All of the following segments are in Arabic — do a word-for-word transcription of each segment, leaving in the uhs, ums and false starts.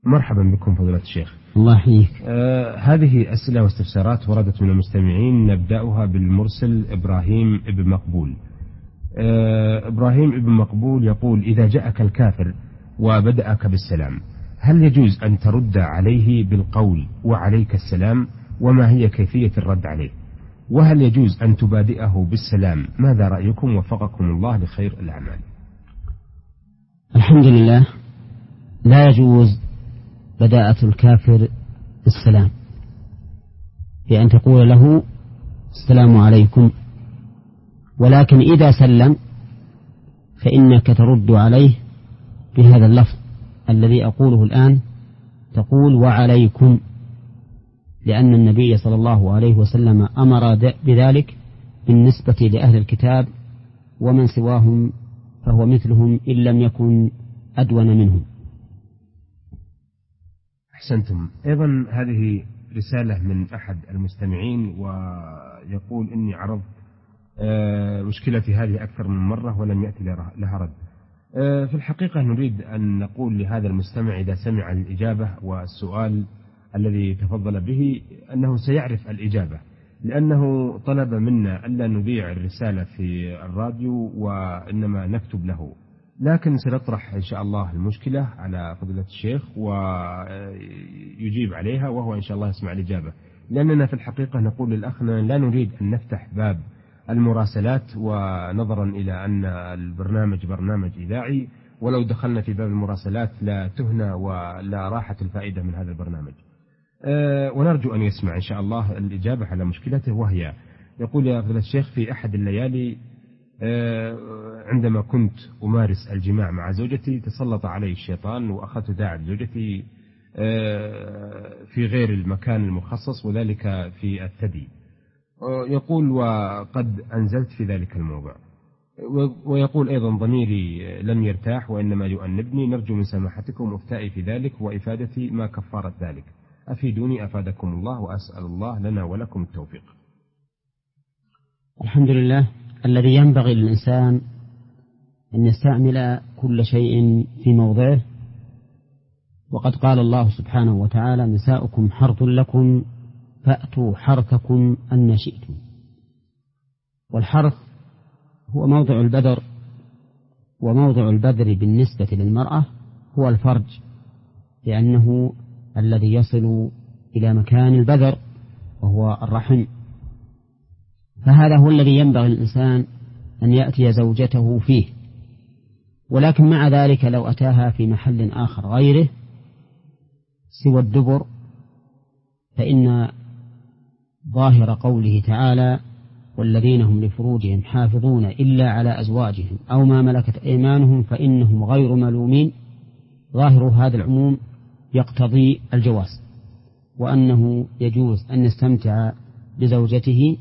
مرحبا بكم فضيلة الشيخ. الله يحييك. آه هذه أسئلة واستفسارات وردت من المستمعين، نبدأها بالمرسل إبراهيم ابن مقبول. آه إبراهيم ابن مقبول يقول: إذا جاءك الكافر وبدأك بالسلام، هل يجوز أن ترد عليه بالقول وعليك السلام؟ وما هي كيفية الرد عليه؟ وهل يجوز أن تبادئه بالسلام؟ ماذا رأيكم؟ وفقكم الله لخير الأعمال. الحمد لله، لا يجوز بداءة الكافر بالسلام، بأن تقول له السلام عليكم، ولكن إذا سلم فإنك ترد عليه بهذا اللفظ الذي أقوله الآن، تقول وعليكم، لأن النبي صلى الله عليه وسلم أمر بذلك بالنسبة لأهل الكتاب، ومن سواهم فهو مثلهم إن لم يكن أدون منهم. أحسنتم. أيضا هذه رسالة من أحد المستمعين، ويقول: إني عرضت مشكلتي هذه أكثر من مرة ولم يأتي لها رد. في الحقيقة نريد أن نقول لهذا المستمع إذا سمع الإجابة والسؤال الذي تفضل به أنه سيعرف الإجابة، لأنه طلب منا ألا نذيع الرسالة في الراديو وإنما نكتب له، لكن سنطرح إن شاء الله المشكلة على فضيلة الشيخ ويجيب عليها، وهو إن شاء الله يسمع الإجابة. لأننا في الحقيقة نقول للأخنا لا نريد أن نفتح باب المراسلات، ونظرا إلى أن البرنامج برنامج إذاعي، ولو دخلنا في باب المراسلات لا تهنى ولا راحة الفائدة من هذا البرنامج. أه ونرجو أن يسمع إن شاء الله الإجابة على مشكلته، وهي يقول: يا فضيلة الشيخ، في أحد الليالي أه عندما كنت أمارس الجماع مع زوجتي تسلط علي الشيطان، وأخذت داعب زوجتي أه في غير المكان المخصص، وذلك في الثدي. يقول: وقد أنزلت في ذلك الموضع. ويقول أيضا: ضميري لم يرتاح وإنما يؤنبني، نرجو من سماحتكم إفتائي في ذلك وإفادتي ما كفارة ذلك، أفيدوني أفادكم الله، وأسأل الله لنا ولكم التوفيق. الحمد لله، الذي ينبغي للإنسان أن يستعمل كل شيء في موضعه، وقد قال الله سبحانه وتعالى: نساؤكم حرث لكم فأتوا حرثكم أن شئتم. والحرث هو موضع البذر، وموضع البذر بالنسبة للمرأة هو الفرج، لأنه الذي يصل إلى مكان البذر وهو الرحم. فهذا هو الذي ينبغي الإنسان أن يأتي زوجته فيه، ولكن مع ذلك لو أتاها في محل آخر غيره سوى الدبر، فإن ظاهر قوله تعالى: والذين هم لفروجهم حافظون إلا على أزواجهم أو ما ملكت أيمانهم فإنهم غير ملومين، ظاهر هذا العموم يقتضي الجواز، وأنه يجوز أن يستمتع بزوجته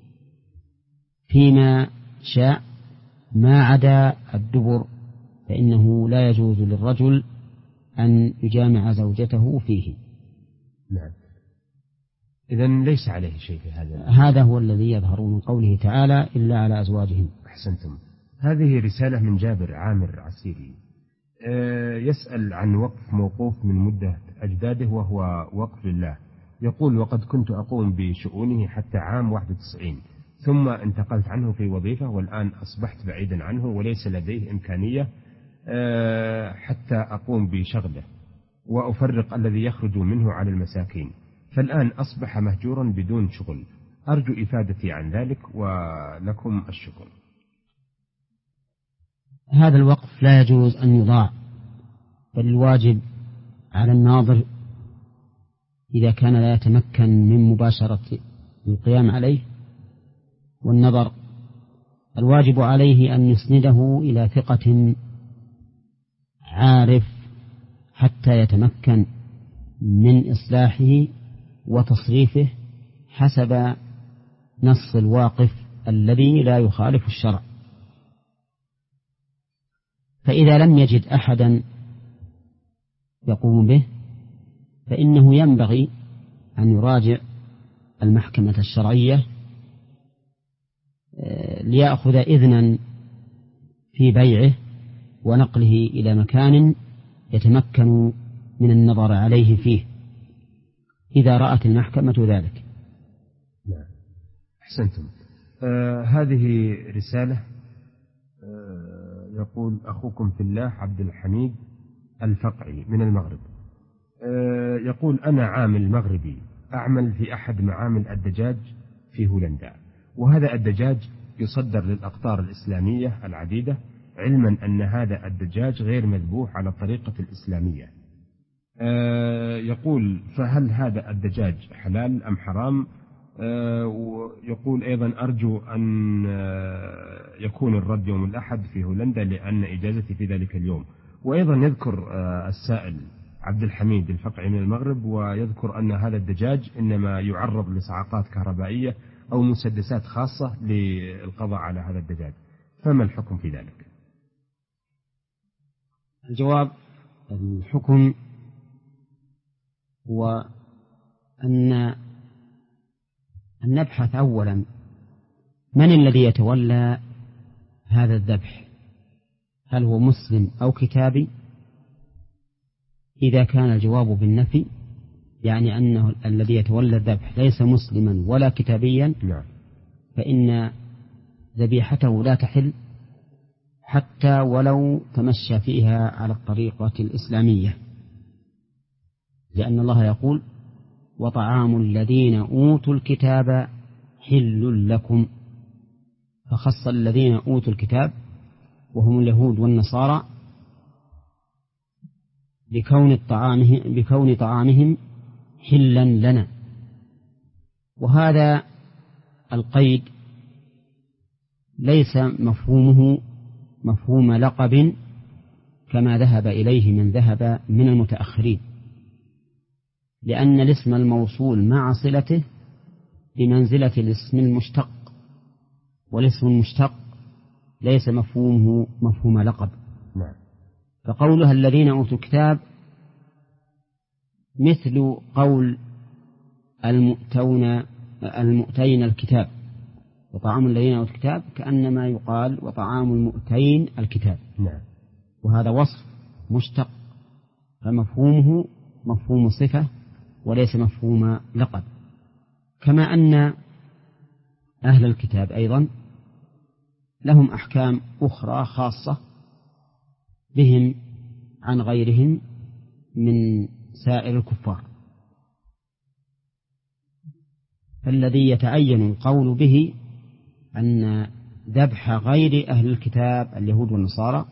فيما شاء ما عدا الدبر، فإنه لا يجوز للرجل أن يجامع زوجته فيه. نعم، إذن ليس عليه شيء في هذا. هذا هو الذي يظهر من قوله تعالى: إلا على أزواجهم. أحسنتم. هذه رسالة من جابر عامر عسيري، أه يسأل عن وقف موقوف من مدة أجداده وهو وقف لله. يقول: وقد كنت أقوم بشؤونه حتى عام واحد وتسعين، ثم انتقلت عنه في وظيفة، والآن أصبحت بعيدا عنه وليس لديه إمكانية أه حتى أقوم بشغله وأفرق الذي يخرج منه على المساكين، فالآن أصبح مهجورا بدون شغل، أرجو إفادتي عن ذلك ولكم الشكر. هذا الوقف لا يجوز أن يضاع، بل الواجب على الناظر إذا كان لا يتمكن من مباشرة القيام عليه والنظر، الواجب عليه أن يسنده إلى ثقة عارف حتى يتمكن من إصلاحه وتصريفه حسب نص الواقف الذي لا يخالف الشرع. فإذا لم يجد أحدا يقوم به فإنه ينبغي أن يراجع المحكمة الشرعية ليأخذ إذنا في بيعه ونقله إلى مكان يتمكن من النظر عليه فيه إذا رأت المحكمة ذلك. نعم أحسنتم. آه هذه رسالة آه يقول أخوكم في الله عبد الحميد الفقعي من المغرب. آه يقول أنا عامل مغربي أعمل في أحد معامل الدجاج في هولندا، وهذا الدجاج يصدر للأقطار الإسلامية العديدة، علما أن هذا الدجاج غير مذبوح على الطريقة الإسلامية. آه يقول فهل هذا الدجاج حلال أم حرام؟ آه ويقول أيضا أرجو أن آه يكون الرد يوم الأحد في هولندا لأن إجازتي في ذلك اليوم. وأيضا يذكر آه السائل عبد الحميد الفقعي من المغرب ويذكر أن هذا الدجاج إنما يعرض لصعقات كهربائية أو مسدسات خاصة للقضاء على هذا الدجاج، فما الحكم في ذلك؟ الجواب الحكم هو أن أن نبحث أولا من الذي يتولى هذا الذبح، هل هو مسلم أو كتابي؟ إذا كان الجواب بالنفي يعني أنه الذي يتولى الذبح ليس مسلما ولا كتابيا فإن ذبيحته لا تحل حتى ولو تمشى فيها على الطريقة الإسلامية، لأن الله يقول وطعام الذين أوتوا الكتاب حل لكم، فخص الذين أوتوا الكتاب وهم اليهود والنصارى بكون طعامهم, بكون طعامهم حلا لنا. وهذا القيد ليس مفهومه مفهوم لقب كما ذهب إليه من ذهب من المتأخرين، لأن الاسم الموصول مع صلته بمنزلة الاسم المشتق، والاسم المشتق ليس مفهومه مفهوم لقب. فقولها الذين أوتوا الكتاب مثل قول المؤتون المؤتين الكتاب، وطعام الذين أوتوا الكتاب كأنما يقال وطعام المؤتين الكتاب. نعم. وهذا وصف مشتق فمفهومه مفهوم صفة وليس مفهوم لقب. كما أن أهل الكتاب أيضا لهم أحكام أخرى خاصة بهم عن غيرهم من سائر الكفار، فالذي يتعين القول به أن ذبح غير أهل الكتاب اليهود والنصارى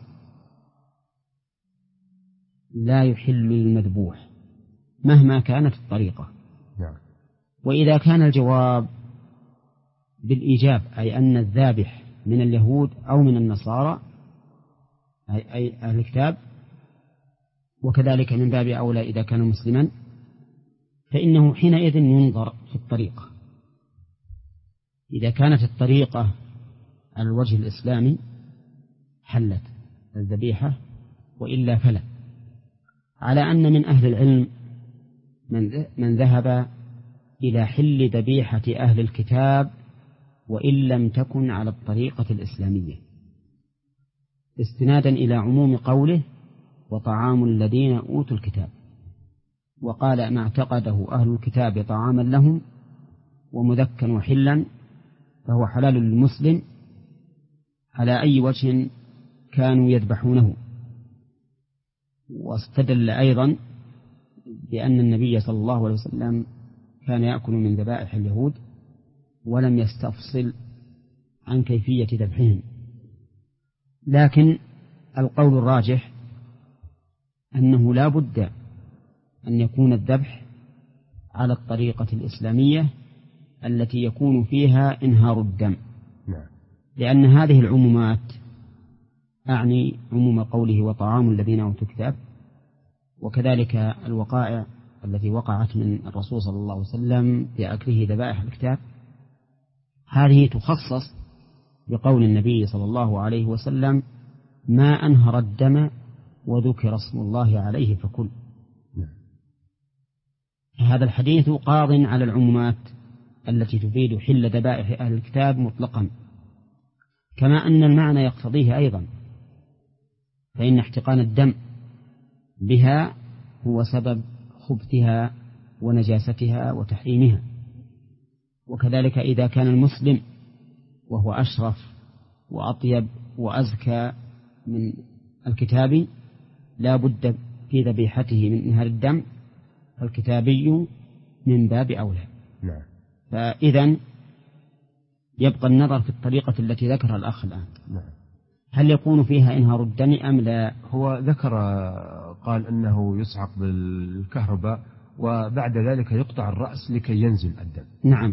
لا يحل للمذبوح مهما كانت الطريقة. نعم. وإذا كان الجواب بالإيجاب أي أن الذابح من اليهود أو من النصارى أي أهل الكتاب، وكذلك من باب أولى إذا كان مسلما، فإنه حينئذ ينظر في الطريقة. إذا كانت الطريقة على الوجه الإسلامي حلت الذبيحة، وإلا فلا. على أن من أهل العلم من ذهب إلى حل ذبيحة أهل الكتاب وإن لم تكن على الطريقة الإسلامية، استنادا إلى عموم قوله وطعام الذين أوتوا الكتاب، وقال ما اعتقده أهل الكتاب طعاما لهم ومذكا وحلا فهو حلال للمسلم على أي وجه كانوا يذبحونه. واستدل أيضا بأن النبي صلى الله عليه وسلم كان يأكل من ذبائح اليهود ولم يستفصل عن كيفية ذبحهم. لكن القول الراجح أنه لا بد أن يكون الذبح على الطريقة الإسلامية التي يكون فيها إنهار الدم، لأن هذه العمومات أعني عموم قوله وطعام الذين أوتوا الكتاب، وكذلك الوقائع التي وقعت من الرسول صلى الله عليه وسلم في أكله ذبائح الكتاب، هذه تخصص بقول النبي صلى الله عليه وسلم ما أنهر الدم وذكر اسم الله عليه فكل. هذا الحديث قاض على العمومات التي تفيد حل ذبائح أهل الكتاب مطلقا، كما أن المعنى يقتضيه أيضا، فإن احتقان الدم بها هو سبب خبثها ونجاستها وتحريمها. وكذلك إذا كان المسلم وهو أشرف وأطيب وأزكى من الكتابي لا بد في ذبيحته من إنهار الدم، فالكتابي من باب أولى. نعم. فإذن يبقى النظر في الطريقة التي ذكرها الأخ الآن. نعم. هل يكون فيها إنهار الدم أم لا؟ هو ذكر قال أنه يصعق بالكهرباء وبعد ذلك يقطع الرأس لكي ينزل الدم. نعم.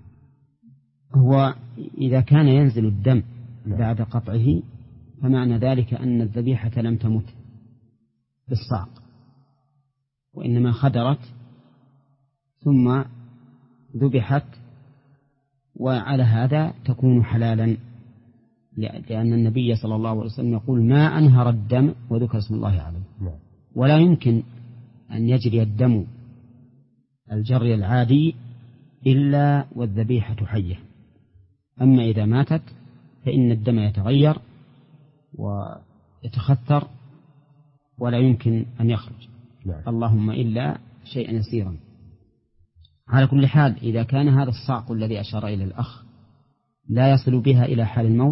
هو إذا كان ينزل الدم نعم. بعد قطعه فمعنى ذلك أن الذبيحة لم تمت بالصعق، وإنما خدرت ثم ذبحت، وعلى هذا تكون حلالا، لأن النبي صلى الله عليه وسلم يقول ما أنهر الدم وذكر اسم الله عليه. نعم. ولا يمكن أن يجري الدم الجري العادي إلا والذبيحة حية. أما إذا ماتت فإن الدم يتغير ويتخثر ولا يمكن أن يخرج. نعم. اللهم إلا شيئا يسيرا. على كل حال إذا كان هذا الصعق الذي أشار إلى الأخ لا يصل بها إلى حال الموت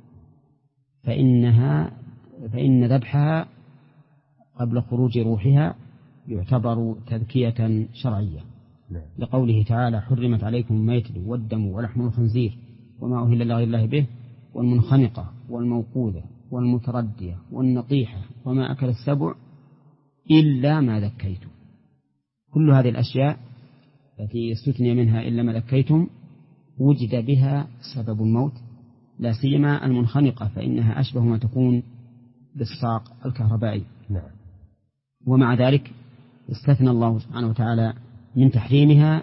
فإنها فإن ذبحها قبل خروج روحها يعتبر تذكية شرعية. نعم. لقوله تعالى حرمت عليكم الميتة والدم ولحم الخنزير وما أهل لغير الله به والمنخنقة والموقوذة والمتردية والنطيحة وما أكل السبع إلا ما ذكيتم. كل هذه الأشياء التي استثني منها إلا ما ذكيتم وجد بها سبب الموت، لا سيما المنخنقة فإنها أشبه ما تكون بالصاق الكهربائي. نعم. ومع ذلك استثنى الله سبحانه وتعالى من تحريمها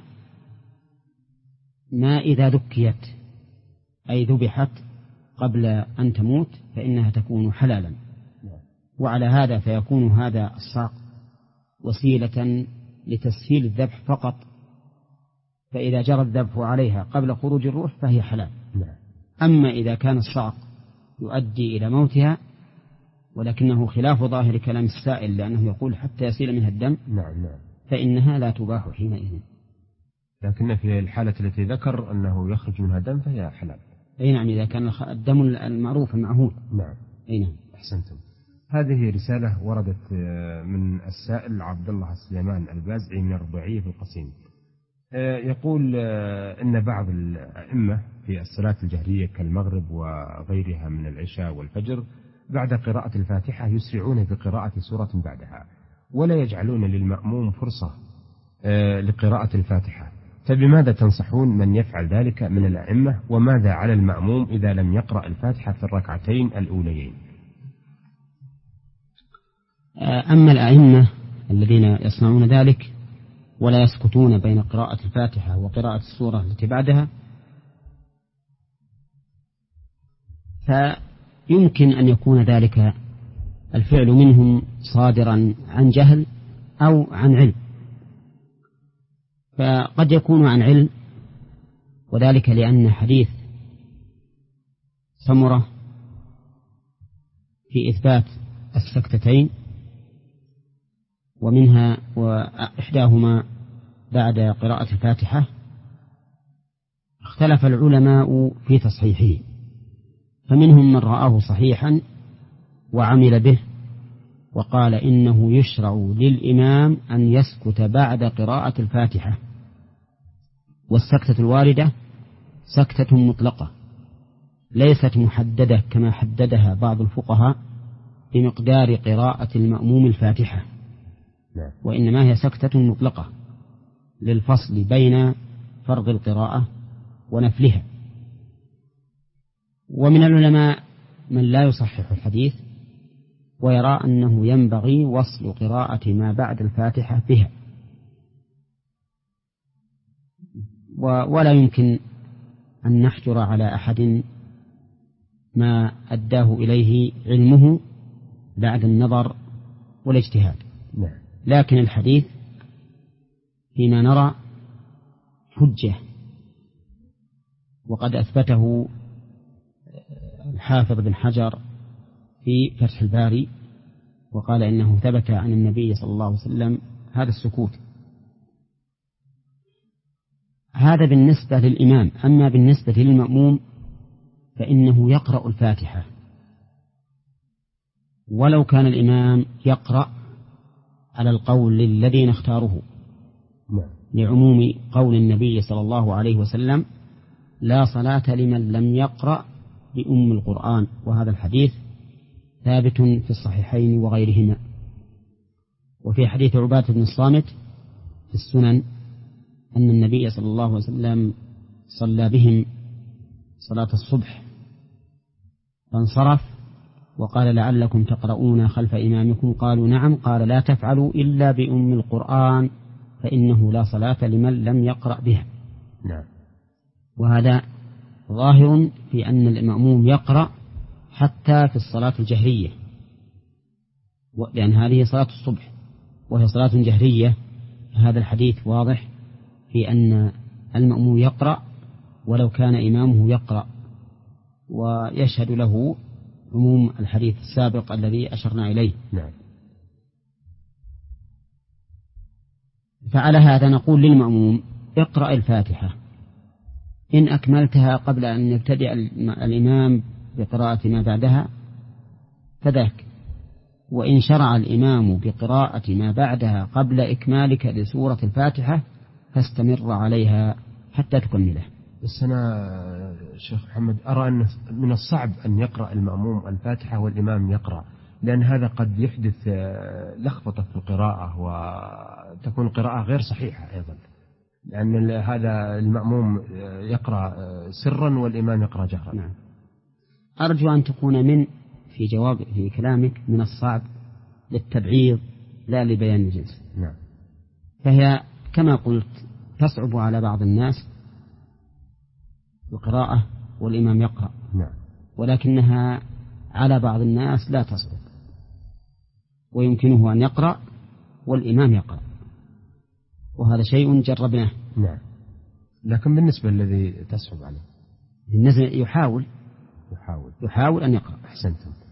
ما إذا ذكيت أي ذبحت قبل أن تموت فإنها تكون حلالا. وعلى هذا فيكون هذا الصاق وسيلة لتسهيل الذبح فقط، فإذا جرى الذبح عليها قبل خروج الروح فهي حلال. أما إذا كان الصعق يؤدي إلى موتها ولكنه خلاف ظاهر كلام السائل لأنه يقول حتى يسيل منها الدم، نعم نعم، فإنها لا تباح حينئذ. لكن في الحالة التي ذكر أنه يخرج منها دم فهي حلال. أي نعم، إذا كان الدم المعروف المعهود. نعم. أي نعم. أحسنتم. هذه رسالة وردت من السائل عبد الله السليمان البازعي من الرباعية في القصيم. يقول إن بعض الأئمة في الصلاة الجهرية كالمغرب وغيرها من العشاء والفجر بعد قراءة الفاتحة يسرعون بقراءة سورة بعدها ولا يجعلون للمأموم فرصة لقراءة الفاتحة، فبماذا تنصحون من يفعل ذلك من الأئمة؟ وماذا على المأموم إذا لم يقرأ الفاتحة في الركعتين الأوليين؟ أما الأئمة الذين يصنعون ذلك ولا يسكتون بين قراءة الفاتحة وقراءة السورة التي بعدها فيمكن أن يكون ذلك الفعل منهم صادرا عن جهل أو عن علم. فقد يكون عن علم، وذلك لأن حديث سمرة في إثبات السكتتين ومنها وإحداهما بعد قراءة الفاتحة اختلف العلماء في تصحيحه، فمنهم من رآه صحيحا وعمل به وقال إنه يشرع للإمام أن يسكت بعد قراءة الفاتحة، والسكتة الواردة سكتة مطلقة ليست محددة كما حددها بعض الفقهاء بمقدار قراءة المأموم الفاتحة، وإنما هي سكتة مطلقة للفصل بين فرض القراءة ونفلها. ومن العلماء من لا يصحح الحديث ويرى أنه ينبغي وصل قراءة ما بعد الفاتحة بها، ولا يمكن أن نحجر على أحد ما أداه إليه علمه بعد النظر والاجتهاد. لكن الحديث فيما نرى حجة، وقد أثبته الحافظ بن حجر في فتح الباري وقال إنه ثبت عن النبي صلى الله عليه وسلم هذا السكوت. هذا بالنسبة للإمام. أما بالنسبة للمأموم فإنه يقرأ الفاتحة ولو كان الإمام يقرأ على القول الذي نختاره لعموم قول النبي صلى الله عليه وسلم: لا صلاة لمن لم يقرأ بأم القرآن. وهذا الحديث ثابت في الصحيحين وغيرهما. وفي حديث عبادة بن الصامت في السنن أن النبي صلى الله عليه وسلم صلى بهم صلاة الصبح فانصرف وقال: لعلكم تقرؤون خلف إمامكم؟ قالوا: نعم. قال: لا تفعلوا إلا بأم القرآن فإنه لا صلاة لمن لم يقرأ بها. نعم. وهذا ظاهر في أن المأموم يقرأ حتى في الصلاة الجهرية، لأن هذه صلاة الصبح وهي صلاة جهرية. هذا الحديث واضح في أن المأموم يقرأ ولو كان إمامه يقرأ، ويشهد له عموم الحديث السابق الذي أشرنا إليه. نعم. فعلى هذا نقول للمأموم: اقرأ الفاتحة، إن أكملتها قبل أن يبتدئ الإمام بقراءة ما بعدها فذاك، وإن شرع الإمام بقراءة ما بعدها قبل إكمالك لسورة الفاتحة فاستمر عليها حتى تكمله. بس أنا شيخ محمد أرى أن من الصعب أن يقرأ المأموم الفاتحة والإمام يقرأ، لأن هذا قد يحدث لخبطة في القراءة وتكون القراءة غير صحيحة أيضا، لأن هذا المأموم يقرأ سرا والإمام يقرأ جهرا. نعم. أرجو أن تكون من في جواب في كلامك من الصعب للتبعيض لا لبيان الجنس. نعم. فهي كما قلت تصعب على بعض الناس القراءة والإمام يقرأ. نعم. ولكنها على بعض الناس لا تصعب، ويمكنه أن يقرأ والإمام يقرأ، وهذا شيء جربناه. نعم. لكن بالنسبة للذي تصعب عليه بالنسبة يحاول يحاول يحاول أن يقرأ. أحسنتم.